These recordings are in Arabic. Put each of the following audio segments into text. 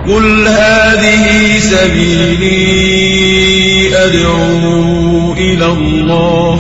قل هذه سبيلي أدعو إلى الله.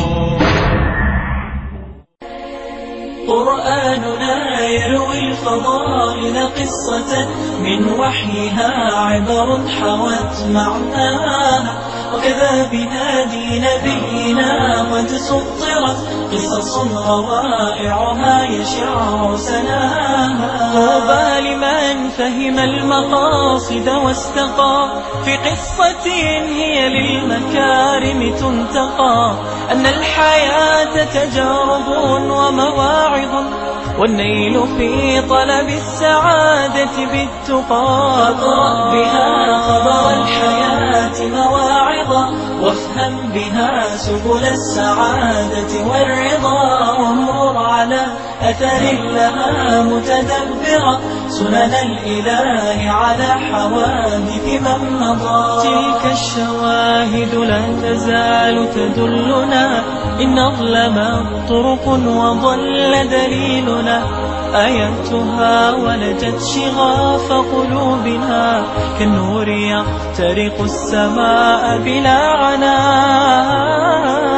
قرآننا يروي الفضائل قصة من وحيها عبر حوت معناها، وكذا بهادي نبينا قد سطرت قصص روائعها يشع سناها. طوبى لمن فهم المقاصد واستقى في قصة هي للمكارم تنتقى، أن الحياة تجارب ومواعظ، والنيل في طلب السعادة بالتقى. اقرأ بها خبر الحياة مواعظا، وافهم بها سبل السعادة والرضا، وامرر على أثر لها متدبرا سنن الإله على حوادث من مضى. تلك الشواهد لا تزال تدلنا إن أظلمت طرق وضل دليلنا، آياتها ولجت شغاف قلوبنا كالنور يخترق السماء بلا عناء.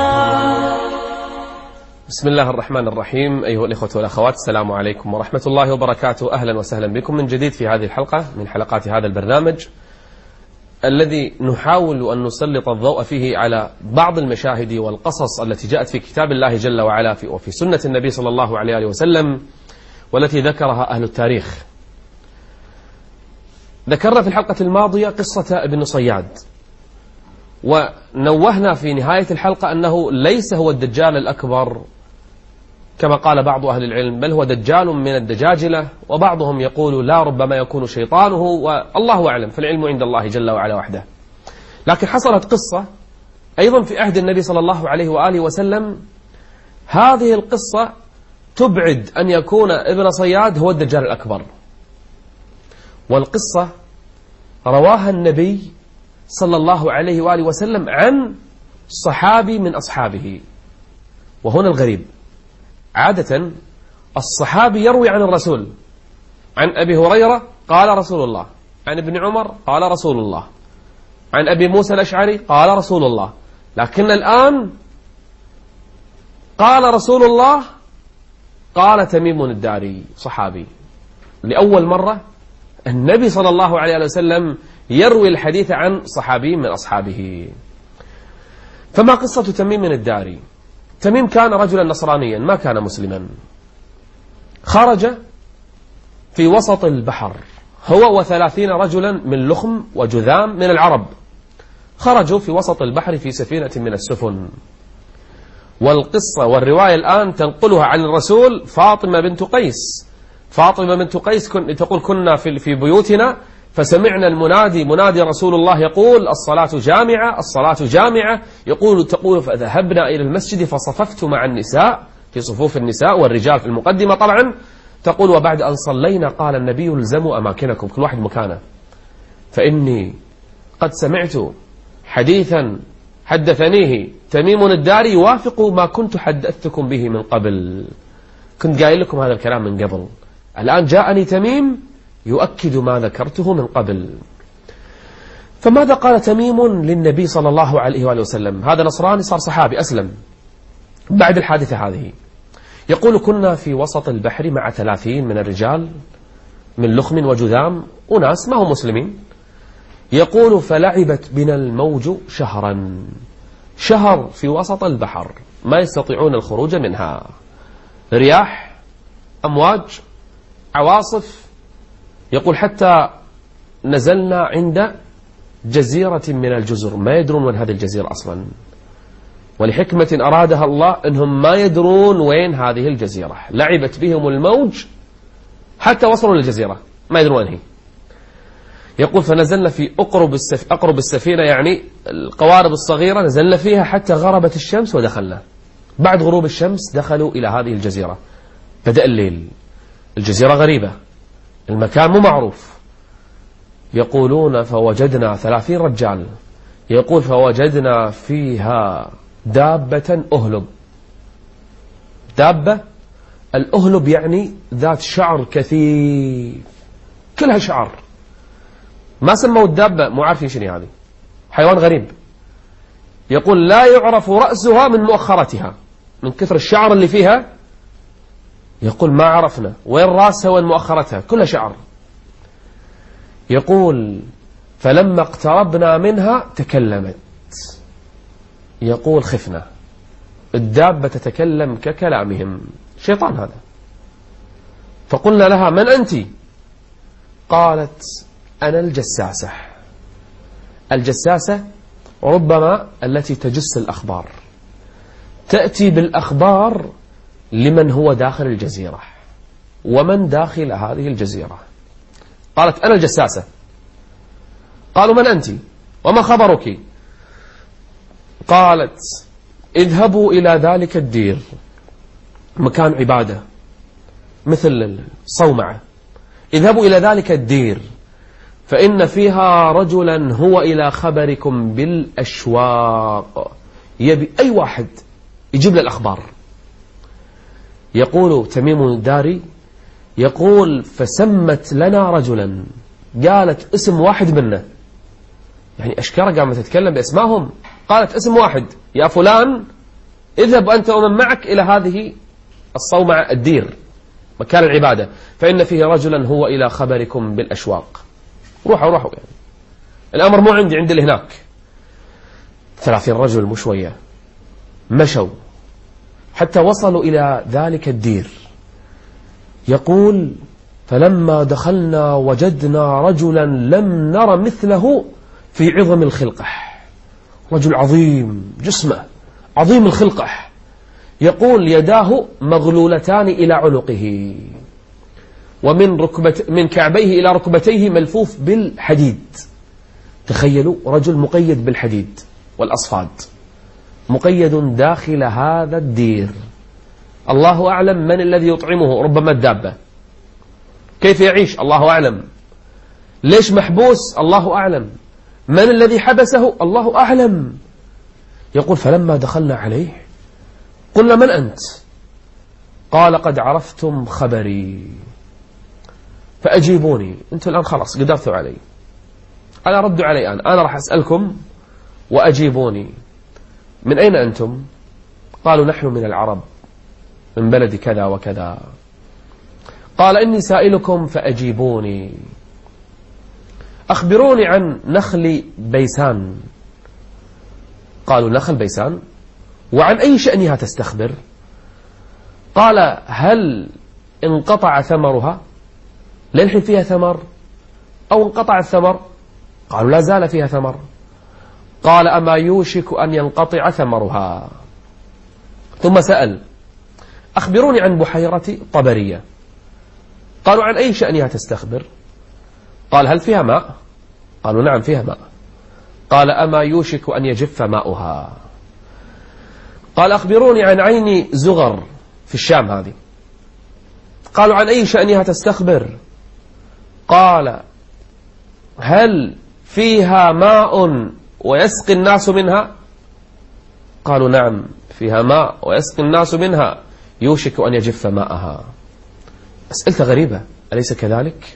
بسم الله الرحمن الرحيم. أيها الإخوة والأخوات، السلام عليكم ورحمة الله وبركاته. أهلا وسهلا بكم من جديد في هذه الحلقة من حلقات هذا البرنامج الذي نحاول أن نسلط الضوء فيه على بعض المشاهد والقصص التي جاءت في كتاب الله جل وعلا وفي سنة النبي صلى الله عليه وسلم، والتي ذكرها أهل التاريخ. ذكرنا في الحلقة الماضية قصة ابن صياد، ونوهنا في نهاية الحلقة أنه ليس هو الدجال الأكبر كما قال بعض أهل العلم، بل هو دجال من الدجاجلة، وبعضهم يقول لا، ربما يكون شيطانه، والله أعلم، فالعلم عند الله جل وعلا وحده. لكن حصلت قصة أيضا في عهد النبي صلى الله عليه وآله وسلم، هذه القصة تبعد أن يكون ابن صياد هو الدجال الأكبر، والقصة رواها النبي صلى الله عليه وآله وسلم عن صحابي من أصحابه. وهنا الغريب، عادة الصحابي يروي عن الرسول، عن أبي هريرة قال رسول الله، عن ابن عمر قال رسول الله، عن أبي موسى الأشعري قال رسول الله. لكن الآن قال رسول الله قال تميم الداري صحابي. لأول مرة النبي صلى الله عليه وسلم يروي الحديث عن صحابي من أصحابه. فما قصة تميم الداري؟ تميم كان رجلا نصرانيا، ما كان مسلما، خرج في وسط البحر هو و30 رجلا من لخم وجذام من العرب، خرجوا في وسط البحر في سفينة من السفن. والقصة والرواية الآن تنقلها عن الرسول فاطمة بنت قيس. فاطمة بنت قيس تقول كنا في بيوتنا فسمعنا المنادي، منادي رسول الله يقول الصلاة جامعة، الصلاة جامعة، تقول فذهبنا إلى المسجد فصففت مع النساء في صفوف النساء والرجال في المقدمة طبعا. تقول وبعد أن صلينا قال النبي الزموا أماكنكم، كل واحد مكانه، فإني قد سمعت حديثا حدثنيه تميم الداري يوافق ما كنت حدثتكم به من قبل. كنت قايل لكم هذا الكلام من قبل، الآن جاءني تميم يؤكد ما ذكرته من قبل. فماذا قال تميم للنبي صلى الله عليه وآله وسلم؟ هذا نصراني صار صحابي أسلم بعد الحادثة هذه. يقول كنا في وسط البحر مع 30 من الرجال من لخم وجذام، أناس ما هم مسلمين. يقول فلعبت بنا الموج شهرا، شهر في وسط البحر ما يستطيعون الخروج منها، رياح، أمواج، عواصف. يقول حتى نزلنا عند جزيرة من الجزر، ما يدرون وين هذه الجزيرة أصلا، ولحكمة أرادها الله أنهم ما يدرون وين هذه الجزيرة. لعبت بهم الموج حتى وصلوا للجزيرة ما يدرون وين هي. يقول فنزلنا في أقرب السفينة، يعني القوارب الصغيرة، نزلنا فيها حتى غربت الشمس ودخلنا. بعد غروب الشمس دخلوا إلى هذه الجزيرة. بدأ الليل، الجزيرة غريبة، المكان مو معروف. يقولون فوجدنا 30 رجال، يقول فوجدنا فيها دابة أهلب. دابة الأهلب يعني ذات شعر كثيف، كلها شعر، ما سموا الدابة، مو عارفين شنو هذه، حيوان غريب. يقول لا يعرف رأسها من مؤخرتها، من كثر الشعر اللي فيها. يقول ما عرفنا وين رأسها وين مؤخرتها، كلها شعر. يقول فلما اقتربنا منها تكلمت. يقول خفنا، الدابة تتكلم ككلامهم، شيطان هذا. فقلنا لها من أنت؟ قالت أنا الجساسة. الجساسة ربما التي تجس الأخبار، تأتي بالأخبار لمن هو داخل الجزيرة ومن داخل هذه الجزيرة. قالت أنا الجساسة. قالوا من أنت وما خبرك؟ قالت اذهبوا إلى ذلك الدير، مكان عبادة مثل الصومعة، اذهبوا إلى ذلك الدير فإن فيها رجلا هو إلى خبركم بالأشواق، يبي أي واحد يجيب له الأخبار. يقول تميم الداري يقول فسمت لنا رجلا، قالت اسم واحد منا، يعني أشكرا قامت تتكلم بأسمائهم. قالت اسم واحد، يا فلان اذهب أنت ومن معك إلى هذه الصومعة الدير مكان العبادة، فإن فيه رجلا هو إلى خبركم بالأشواق. روحوا يعني الأمر مو عندي، عند اللي هناك. 30 رجل مو شوية، مشوا حتى وصلوا إلى ذلك الدير. يقول فلما دخلنا وجدنا رجلا لم نر مثله في عظم الخلقة، رجل عظيم جسمه، عظيم الخلقة. يقول يداه مغلولتان إلى عنقه، من كعبيه إلى ركبتيه ملفوف بالحديد. تخيلوا رجل مقيد بالحديد والأصفاد، مقيد داخل هذا الدير. الله أعلم من الذي يطعمه، ربما الدابة. كيف يعيش الله أعلم. ليش محبوس الله أعلم. من الذي حبسه الله أعلم. يقول فلما دخلنا عليه قلنا من أنت؟ قال قد عرفتم خبري فأجيبوني. أنتم الآن خلاص قدرتوا علي، أنا ردوا علي الآن، أنا راح أسألكم وأجيبوني. من أين أنتم؟ قالوا نحن من العرب من بلد كذا وكذا. قال إني سائلكم فأجيبوني، أخبروني عن نخل بيسان. قالوا نخل بيسان، وعن أي شأنها تستخبر؟ قال هل انقطع ثمرها؟ للحين فيها ثمر أو انقطع الثمر؟ قالوا لا زال فيها ثمر. قال أما يوشك أن ينقطع ثمرها؟ ثم سأل أخبروني عن بحيرة طبرية. قالوا عن أي شأنها تستخبر؟ قال هل فيها ماء؟ قالوا نعم فيها ماء. قال أما يوشك أن يجف ماؤها؟ قال أخبروني عن عين زغر في الشام هذه. قالوا عن أي شأنها تستخبر؟ قال هل فيها ماء ويسقي الناس منها؟ قالوا نعم فيها ماء ويسقي الناس منها، يوشك أن يجف ماءها. أسئلة غريبة أليس كذلك؟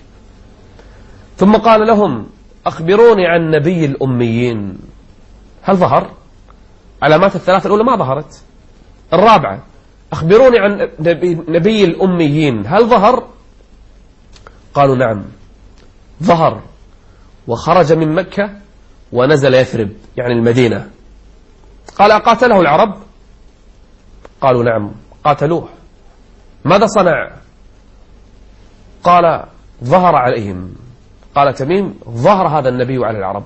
ثم قال لهم أخبروني عن نبي الأميين، هل ظهر؟ علامات الثلاثة الأولى ما ظهرت. الرابعة أخبروني عن نبي الأميين، هل ظهر؟ قالوا نعم ظهر، وخرج من مكة ونزل يثرب يعني المدينة. قال أقاتله العرب؟ قالوا نعم قاتلوه. ماذا صنع؟ قال ظهر عليهم. قال تميم ظهر هذا النبي على العرب.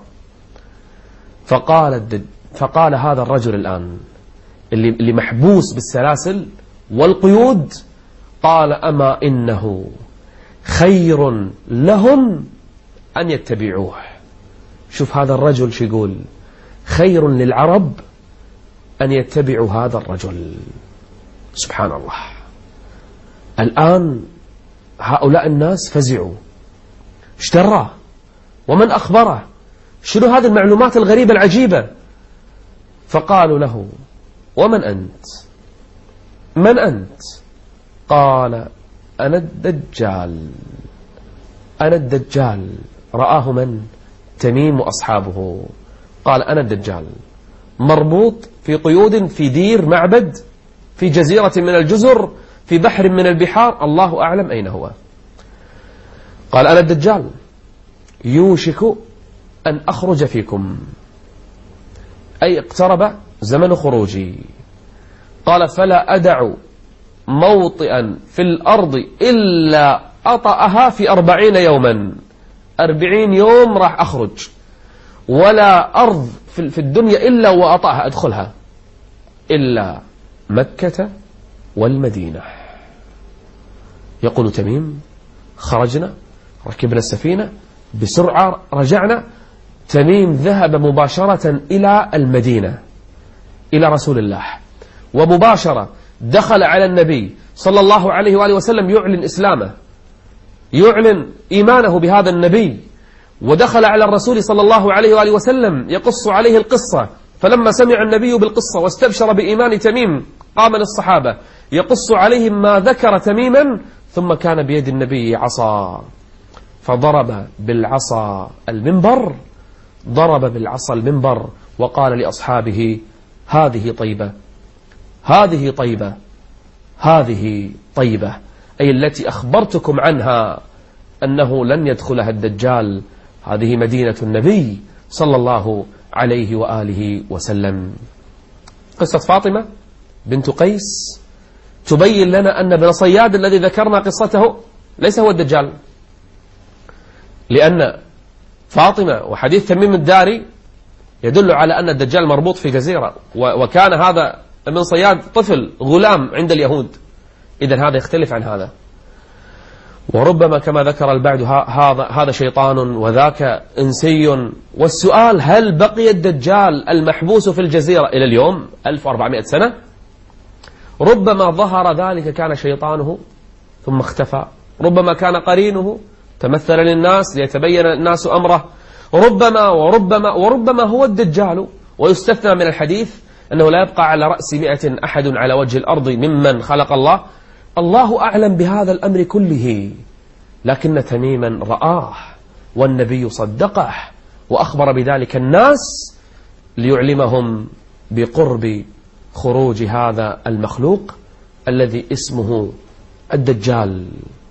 فقال هذا الرجل الآن اللي محبوس بالسلاسل والقيود، قال أما إنه خير لهم أن يتبعوه. شوف هذا الرجل شو يقول، خير للعرب أن يتبعوا هذا الرجل. سبحان الله. الآن هؤلاء الناس فزعوا، اشتراه ومن أخبره، شنو هذه المعلومات الغريبة العجيبة؟ فقالوا له ومن أنت؟ من أنت؟ قال أنا الدجال. أنا الدجال. رآه من؟ تميم وأصحابه. قال أنا الدجال مربوط في قيود في دير معبد في جزيرة من الجزر في بحر من البحار، الله أعلم أين هو. قال أنا الدجال يوشك أن أخرج فيكم، أي اقترب زمن خروجي. قال فلا أدع موطئا في الأرض إلا أطأها في 40 يوما، 40 يوم راح أخرج، ولا أرض في الدنيا إلا وأطأها أدخلها إلا مكة والمدينة. يقول تميم خرجنا ركبنا السفينة بسرعة رجعنا. تميم ذهب مباشرة إلى المدينة إلى رسول الله، ومباشرة دخل على النبي صلى الله عليه وآله وسلم يعلن إسلامه، يعلن إيمانه بهذا النبي، ودخل على الرسول صلى الله عليه وآله وسلم يقص عليه القصة. فلما سمع النبي بالقصة واستبشر بإيمان تميم قام للصحابة يقص عليهم ما ذكر تميما، ثم كان بيد النبي عصا فضرب بالعصا المنبر، ضرب بالعصا المنبر وقال لأصحابه هذه طيبة، هذه طيبة، هذه طيبة، أي التي أخبرتكم عنها أنه لن يدخلها الدجال، هذه مدينة النبي صلى الله عليه وآله وسلم. قصة فاطمة بنت قيس تبين لنا أن ابن صياد الذي ذكرنا قصته ليس هو الدجال، لأن فاطمة وحديث تميم الداري يدل على أن الدجال مربوط في جزيرة، وكان هذا ابن صياد طفل غلام عند اليهود، إذن هذا يختلف عن هذا. وربما كما ذكر البعض هذا شيطان وذاك إنسي. والسؤال هل بقي الدجال المحبوس في الجزيرة إلى اليوم 1400 سنة؟ ربما ظهر ذلك كان شيطانه ثم اختفى، ربما كان قرينه تمثل للناس ليتبين الناس أمره، وربما هو الدجال. ويستثنى من الحديث أنه لا يبقى على رأس 100 أحد على وجه الأرض ممن خلق الله، الله أعلم بهذا الأمر كله، لكن تميما رآه والنبي صدقه وأخبر بذلك الناس ليعلمهم بقرب خروج هذا المخلوق الذي اسمه الدجال.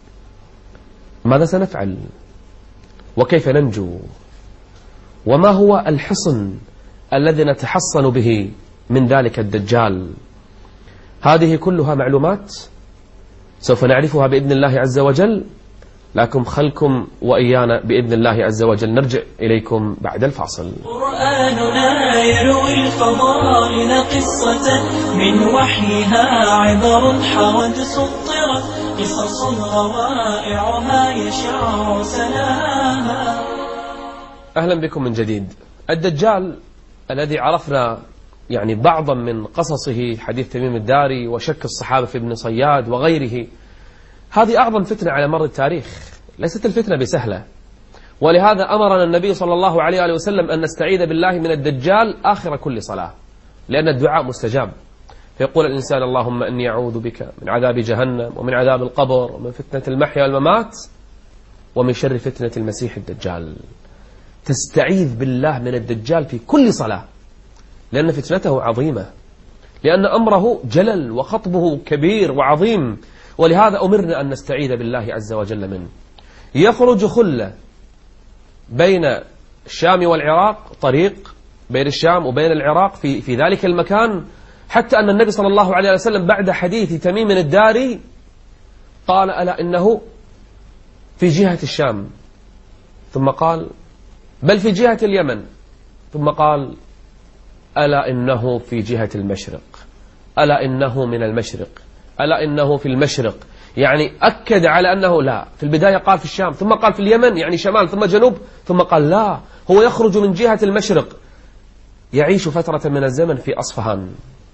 ماذا سنفعل؟ وكيف ننجو؟ وما هو الحصن الذي نتحصن به من ذلك الدجال؟ هذه كلها معلومات سوف نعرفها بإذن الله عز وجل، لكم خلكم وإيانا بإذن الله عز وجل. نرجع إليكم بعد الفاصل. قرآننا يروي الفضائل قصة من وحيها عبر حوت سطرت، قصص روائعها يشع سلاها. أهلا بكم من جديد. الدجال الذي عرفنا يعني بعضا من قصصه، حديث تميم الداري وشك الصحابة في ابن صياد وغيره، هذه أعظم فتنة على مر التاريخ، ليست الفتنة بسهلة. ولهذا أمرنا النبي صلى الله عليه وآله وسلم أن نستعيذ بالله من الدجال آخر كل صلاة، لأن الدعاء مستجاب. فيقول الإنسان اللهم إني أعوذ بك من عذاب جهنم ومن عذاب القبر ومن فتنة المحيا والممات ومن شر فتنة المسيح الدجال. تستعيذ بالله من الدجال في كل صلاة، لأن فتنته عظيمة، لأن أمره جلل وخطبه كبير وعظيم، ولهذا أمرنا أن نستعيذ بالله عز وجل منه. يخرج خلة بين الشام والعراق، طريق بين الشام وبين العراق في ذلك المكان، حتى أن النبي صلى الله عليه وسلم بعد حديث تميم الداري قال ألا إنه في جهة الشام، ثم قال بل في جهة اليمن، ثم قال ألا إنه في جهة المشرق، ألا إنه من المشرق، ألا إنه في المشرق. يعني أكد على أنه لا، في البداية قال في الشام، ثم قال في اليمن يعني شمال ثم جنوب، ثم قال لا، هو يخرج من جهة المشرق، يعيش فترة من الزمن في أصفهان،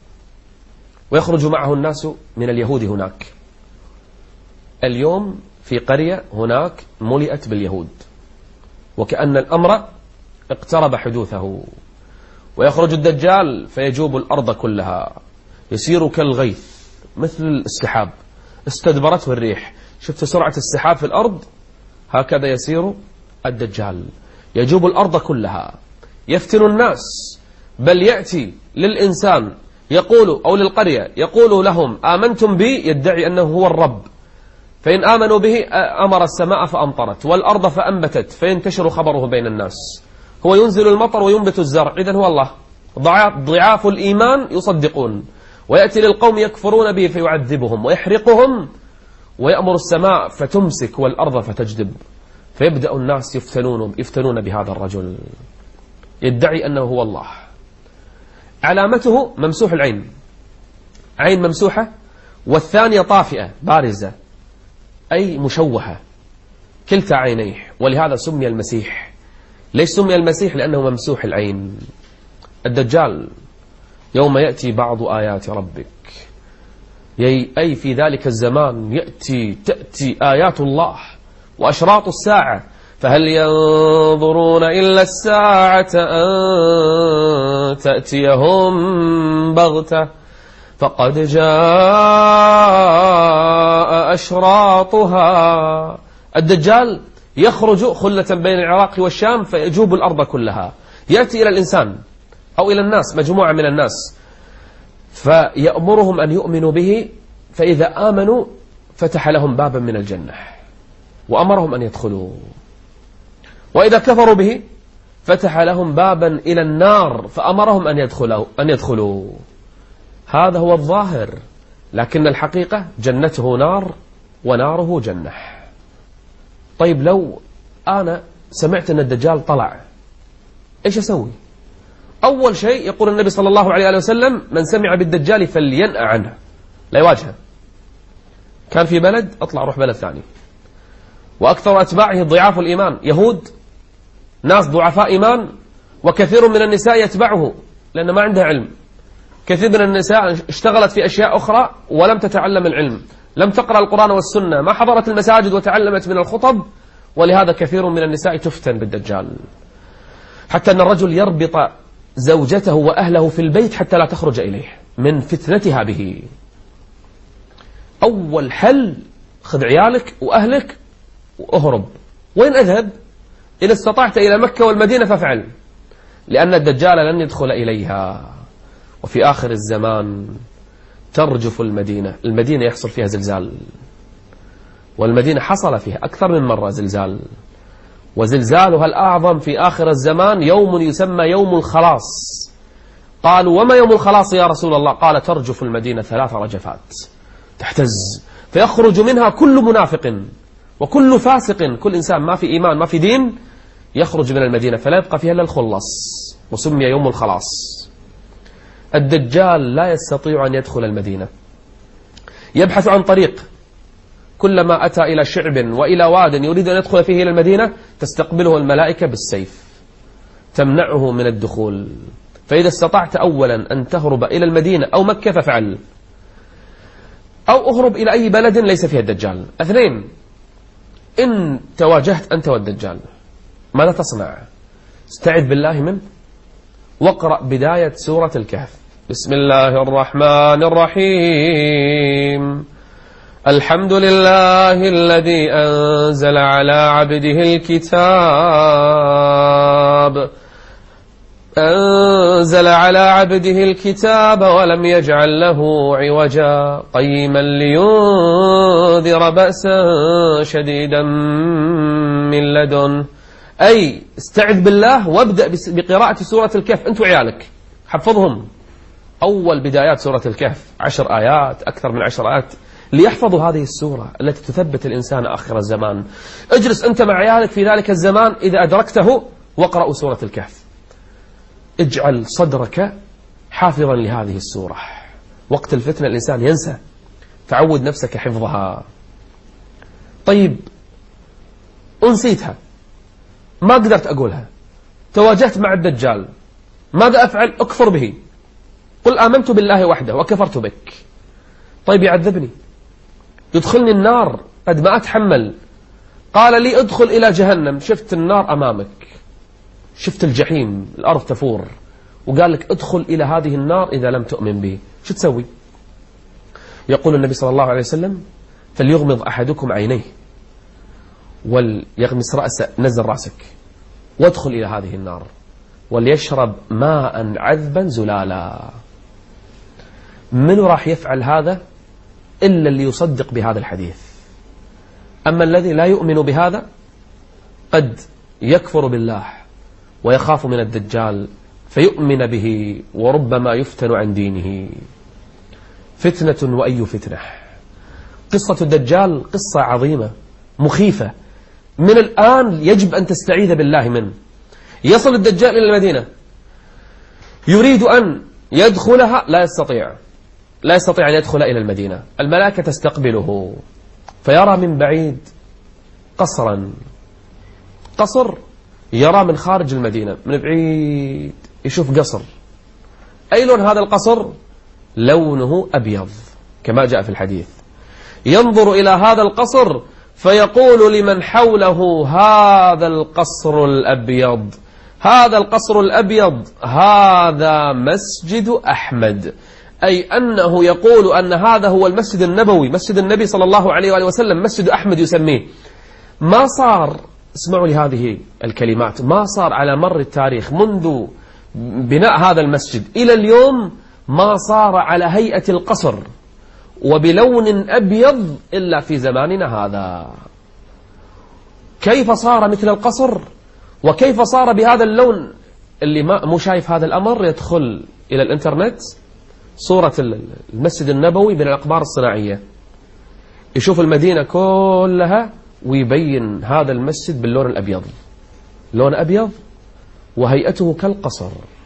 ويخرج معه الناس من اليهود هناك. اليوم في قرية هناك ملئت باليهود، وكأن الأمر اقترب حدوثه. ويخرج الدجال فيجوب الأرض كلها، يسير كالغيث مثل السحاب، استدبرته الريح. شفت سرعة السحاب في الأرض؟ هكذا يسير الدجال، يجوب الأرض كلها، يفتن الناس، بل يأتي للإنسان يقول أو للقرية يقول لهم آمنتم بي، يدعي أنه هو الرب، فإن آمنوا به أمر السماء فأمطرت والأرض فأنبتت فينتشر خبره بين الناس. هو ينزل المطر وينبت الزرع، إذن هو الله. ضعاف الإيمان يصدقون، ويأتي للقوم يكفرون به فيعذبهم ويحرقهم، ويأمر السماء فتمسك والأرض فتجدب، فيبدأ الناس يفتنون بهذا الرجل يدعي أنه هو الله. علامته ممسوح العين، عين ممسوحة، والثانية طافئة بارزة أي مشوهة كلتا عينيه، ولهذا سمي المسيح. ليش سمي المسيح؟ لأنه ممسوح العين. الدجال يوم يأتي بعض آيات ربك، أي في ذلك الزمان تأتي آيات الله وأشراط الساعة، فهل ينظرون إلا الساعة أن تأتيهم بغتة فقد جاء أشراطها. الدجال يخرج خلة بين العراق والشام فيجوب الأرض كلها، يأتي إلى الإنسان أو إلى الناس، مجموعة من الناس، فيأمرهم أن يؤمنوا به، فإذا آمنوا فتح لهم بابا من الجنة وأمرهم أن يدخلوا، وإذا كفروا به فتح لهم بابا إلى النار فأمرهم أن يدخلوا. هذا هو الظاهر، لكن الحقيقة جنته نار وناره جنة. طيب لو أنا سمعت أن الدجال طلع، إيش أسوي؟ أول شيء يقول النبي صلى الله عليه وسلم: من سمع بالدجال فلينأ عنه، لا يواجهه. كان في بلد، أطلع أروح بلد ثاني. وأكثر أتباعه ضعاف الإيمان، يهود، ناس ضعفاء إيمان، وكثير من النساء يتبعه لأن ما عندها علم. كثير من النساء اشتغلت في أشياء أخرى ولم تتعلم العلم، لم تقرأ القرآن والسنة، ما حضرت المساجد وتعلمت من الخطب، ولهذا كثير من النساء تفتن بالدجال، حتى أن الرجل يربط زوجته وأهله في البيت حتى لا تخرج إليه من فتنتها به. أول حل: خذ عيالك وأهلك وأهرب. وين أذهب؟ إذا استطعت إلى مكة والمدينة فافعل، لأن الدجال لن يدخل إليها. وفي آخر الزمان ترجف المدينة يحصل فيها زلزال، والمدينة حصل فيها أكثر من مرة زلزال، وزلزالها الأعظم في آخر الزمان يوم يسمى يوم الخلاص. قالوا: وما يوم الخلاص يا رسول الله؟ قال: ترجف المدينة 3 رجفات تحتز، فيخرج منها كل منافق وكل فاسق، كل إنسان ما في إيمان ما في دين يخرج من المدينة، فلا يبقى فيها إلا الخلص، وسمي يوم الخلاص. الدجال لا يستطيع أن يدخل المدينة، يبحث عن طريق، كلما أتى إلى شعب وإلى واد يريد أن يدخل فيه إلى المدينة تستقبله الملائكة بالسيف تمنعه من الدخول. فإذا استطعت أولا أن تهرب إلى المدينة أو مكة فافعل، أو أهرب إلى أي بلد ليس فيها الدجال. 2: إن تواجهت أنت والدجال ماذا تصنع؟ استعذ بالله منه، واقرأ بداية سورة الكهف: بسم الله الرحمن الرحيم، الحمد لله الذي أنزل على عبده الكتاب ولم يجعل له عوجا قيما لينذر بأسا شديدا من لدن. أي استعذ بالله وابدأ بقراءة سورة الكهف أنت وعيالك، حفظهم أول بدايات سورة الكهف 10 آيات، أكثر من 10 آيات، ليحفظوا هذه السورة التي تثبت الإنسان آخر الزمان. اجلس أنت مع عيالك في ذلك الزمان إذا أدركته واقرأوا سورة الكهف. اجعل صدرك حافظا لهذه السورة، وقت الفتنة الإنسان ينسى، تعود نفسك حفظها. طيب أنسيتها، ما قدرت أقولها، تواجهت مع الدجال، ماذا أفعل؟ أكفر به، قل آمنت بالله وحده وكفرت بك. طيب يعذبني، يدخلني النار، قد ما أتحمل. قال لي: ادخل إلى جهنم، شفت النار أمامك، شفت الجحيم، الأرض تفور، وقال لك ادخل إلى هذه النار إذا لم تؤمن به، شو تسوي؟ يقول النبي صلى الله عليه وسلم: فليغمض أحدكم عينيه وليغمس رأسه، نزل رأسك وادخل إلى هذه النار وليشرب ماء عذبا زلالا. من راح يفعل هذا إلا اللي يصدق بهذا الحديث. أما الذي لا يؤمن بهذا قد يكفر بالله ويخاف من الدجال فيؤمن به وربما يفتن عن دينه. فتنة وأي فتنة. قصة الدجال قصة عظيمة مخيفة، من الآن يجب أن تستعيذ بالله منه. يصل الدجال إلى المدينة، يريد أن يدخلها، لا يستطيع أن يدخل إلى المدينة. الملائكة تستقبله فيرى من بعيد قصرا، قصر يرى من خارج المدينة، من بعيد يشوف قصر. أي لون هذا القصر؟ لونه أبيض كما جاء في الحديث. ينظر إلى هذا القصر فيقول لمن حوله: هذا القصر الأبيض، هذا القصر الأبيض، هذا مسجد أحمد. أي أنه يقول أن هذا هو المسجد النبوي، مسجد النبي صلى الله عليه وآله وسلم، مسجد أحمد يسميه. ما صار، اسمعوا لهذه الكلمات، ما صار على مر التاريخ منذ بناء هذا المسجد إلى اليوم ما صار على هيئة القصر وبلون أبيض إلا في زماننا هذا. كيف صار مثل القصر وكيف صار بهذا اللون؟ اللي مو شايف هذا الأمر يدخل إلى الإنترنت صورة المسجد النبوي من الأقمار الصناعية، يشوف المدينة كلها ويبين هذا المسجد باللون الأبيض، لون أبيض وهيئته كالقصر.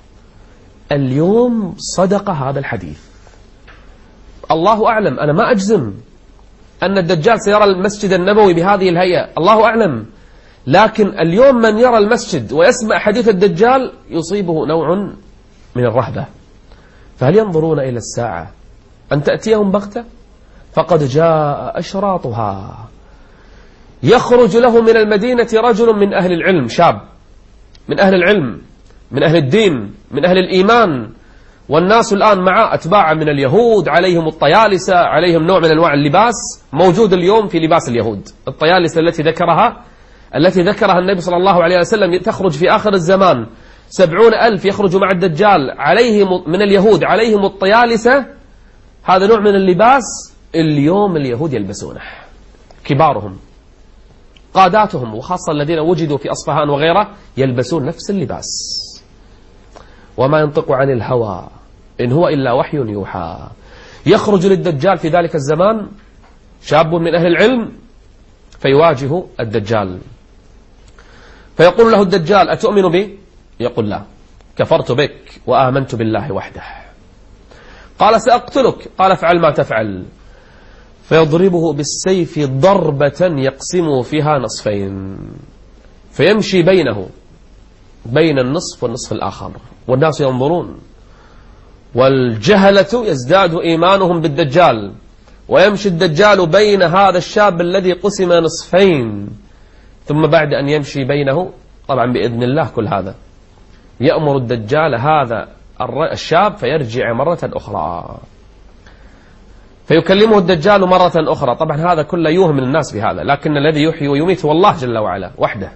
اليوم صدق هذا الحديث. الله أعلم، أنا ما أجزم أن الدجال سيرى المسجد النبوي بهذه الهيئة، الله أعلم، لكن اليوم من يرى المسجد ويسمع حديث الدجال يصيبه نوع من الرهبة. فهل ينظرون إلى الساعة أن تأتيهم بغتة؟ فقد جاء أشراطها. يخرج له من المدينة رجل من أهل العلم، شاب من أهل العلم، من أهل الدين، من أهل الإيمان، والناس الآن مع أتباع من اليهود، عليهم الطيالسة، عليهم نوع من أنواع اللباس موجود اليوم في لباس اليهود. الطيالسة التي ذكرها النبي صلى الله عليه وسلم تخرج في آخر الزمان، 70,000 يخرج مع الدجال عليهم من اليهود، عليهم الطيالسة. هذا نوع من اللباس اليوم اليهود يلبسونه، كبارهم، قاداتهم، وخاصة الذين وجدوا في أصفهان وغيره يلبسون نفس اللباس. وما ينطق عن الهوى إن هو إلا وحي يوحى. يخرج للدجال في ذلك الزمان شاب من أهل العلم فيواجه الدجال، فيقول له الدجال: أتؤمن بي؟ يقول: لا، كفرت بك وآمنت بالله وحده. قال: سأقتلك. قال: افعل ما تفعل. فيضربه بالسيف ضربة يقسم فيها نصفين، فيمشي بين النصف والنصف الآخر، والناس ينظرون، والجهلة يزداد إيمانهم بالدجال، ويمشي الدجال بين هذا الشاب الذي قسم نصفين، ثم بعد أن يمشي بينه طبعا بإذن الله كل هذا، يأمر الدجال هذا الشاب فيرجع مرة أخرى، فيكلمه الدجال مرة أخرى. طبعا هذا كله يوهم الناس بهذا، لكن الذي يحيي ويميت هو الله جل وعلا وحده.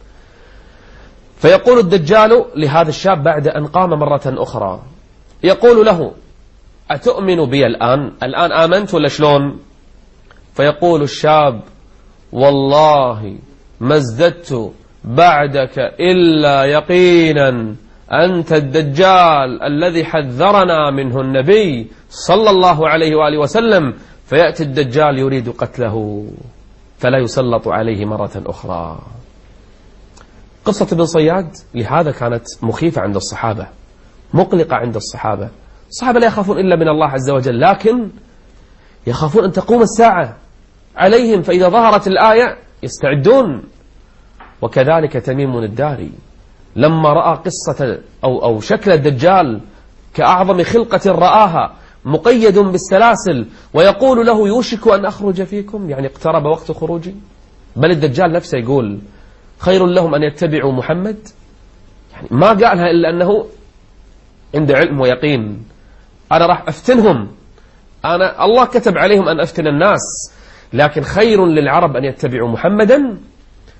فيقول الدجال لهذا الشاب بعد أن قام مرة أخرى، يقول له: أتؤمن بي الآن آمنت ولا شلون؟ فيقول الشاب: والله ما ازددت بعدك إلا يقينا، أنت الدجال الذي حذرنا منه النبي صلى الله عليه وآله وسلم. فيأتي الدجال يريد قتله فلا يسلط عليه مرة أخرى. قصة ابن صياد لهذا كانت مخيفة عند الصحابة، مقلقة عند الصحابة. الصحابة لا يخافون إلا من الله عز وجل، لكن يخافون أن تقوم الساعة عليهم، فإذا ظهرت الآية يستعدون. وكذلك تميم الداري لما رأى قصة أو شكل الدجال كأعظم خلقة رآها مقيد بالسلاسل، ويقول له: يوشك أن أخرج فيكم، يعني اقترب وقت خروجي. بل الدجال نفسه يقول: خير لهم أن يتبعوا محمد. يعني ما قالها إلا أنه عنده علم ويقين، أنا راح أفتنهم، الله كتب عليهم أن أفتن الناس، لكن خير للعرب أن يتبعوا محمدا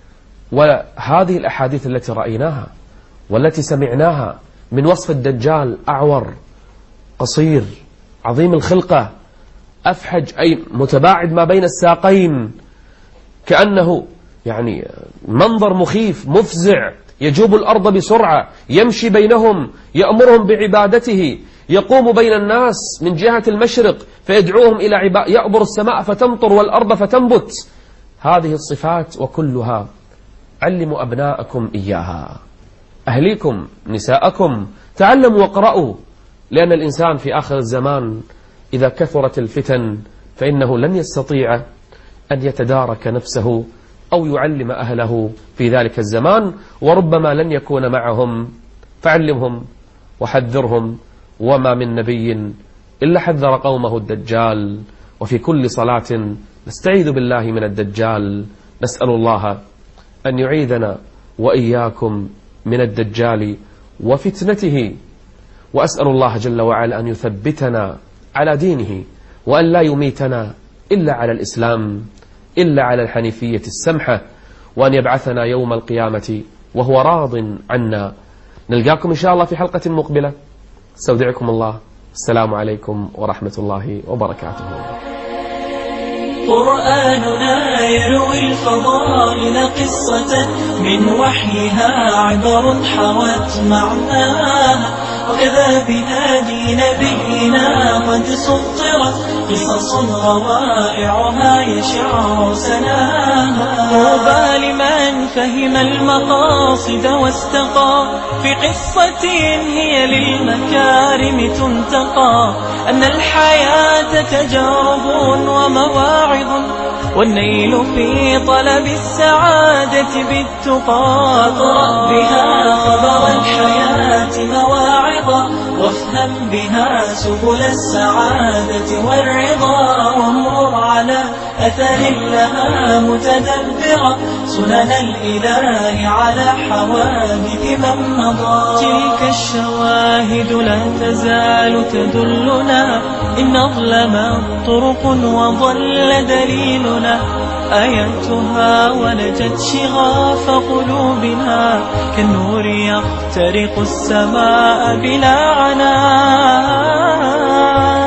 وهذه الأحاديث التي رأيناها والتي سمعناها من وصف الدجال: أعور، قصير، عظيم الخلقة، أفحج، أي متباعد ما بين الساقين، كأنه يعني منظر مخيف مفزع، يجوب الأرض بسرعة، يمشي بينهم، يأمرهم بعبادته، يقوم بين الناس من جهة المشرق فيدعوهم إلى يأبر السماء فتمطر والأرض فتنبت. هذه الصفات وكلها علموا أبناءكم إياها، أهليكم، نساءكم، تعلموا واقرأوا، لأن الإنسان في آخر الزمان إذا كثرت الفتن فإنه لن يستطيع أن يتدارك نفسه أو يعلم أهله في ذلك الزمان، وربما لن يكون معهم، فعلمهم وحذرهم. وما من نبي إلا حذر قومه الدجال، وفي كل صلاة نستعيذ بالله من الدجال، نسأل الله أن يعيذنا وإياكم من الدجال وفتنته، وأسأل الله جل وعلا أن يثبتنا على دينه، وأن لا يميتنا إلا على الإسلام، إلا على الحنيفية السمحة، وأن يبعثنا يوم القيامة وهو راض عنا. نلقاكم إن شاء الله في حلقة مقبلة. استودعكم الله. السلام عليكم ورحمة الله وبركاته. قرآننا يروي الفضائل قصة من وحيها عبر حوت معناها، وكذا بهادي نبينا قد سطرت قصص روائعها يشع سناها. طوبى لمن فهم المقاصد واستقى في قصة هي للمكارم تنتقى، أن الحياة تجارب ومواعظ، والنيل في طلب السعادة بالتقى. اقرأ بها خبر الحياة مواعظا، وافهم بها سبل السعادة والرضا، وامر على أثر لها متدبرا سنن الإله على حوادث من مضى. تلك الشواهد لا تزال تدلنا إن أظلمت طرق وضل دليلنا، آياتها ولجت شغاف قلوبنا كالنور يخترق السماء بلا عناء.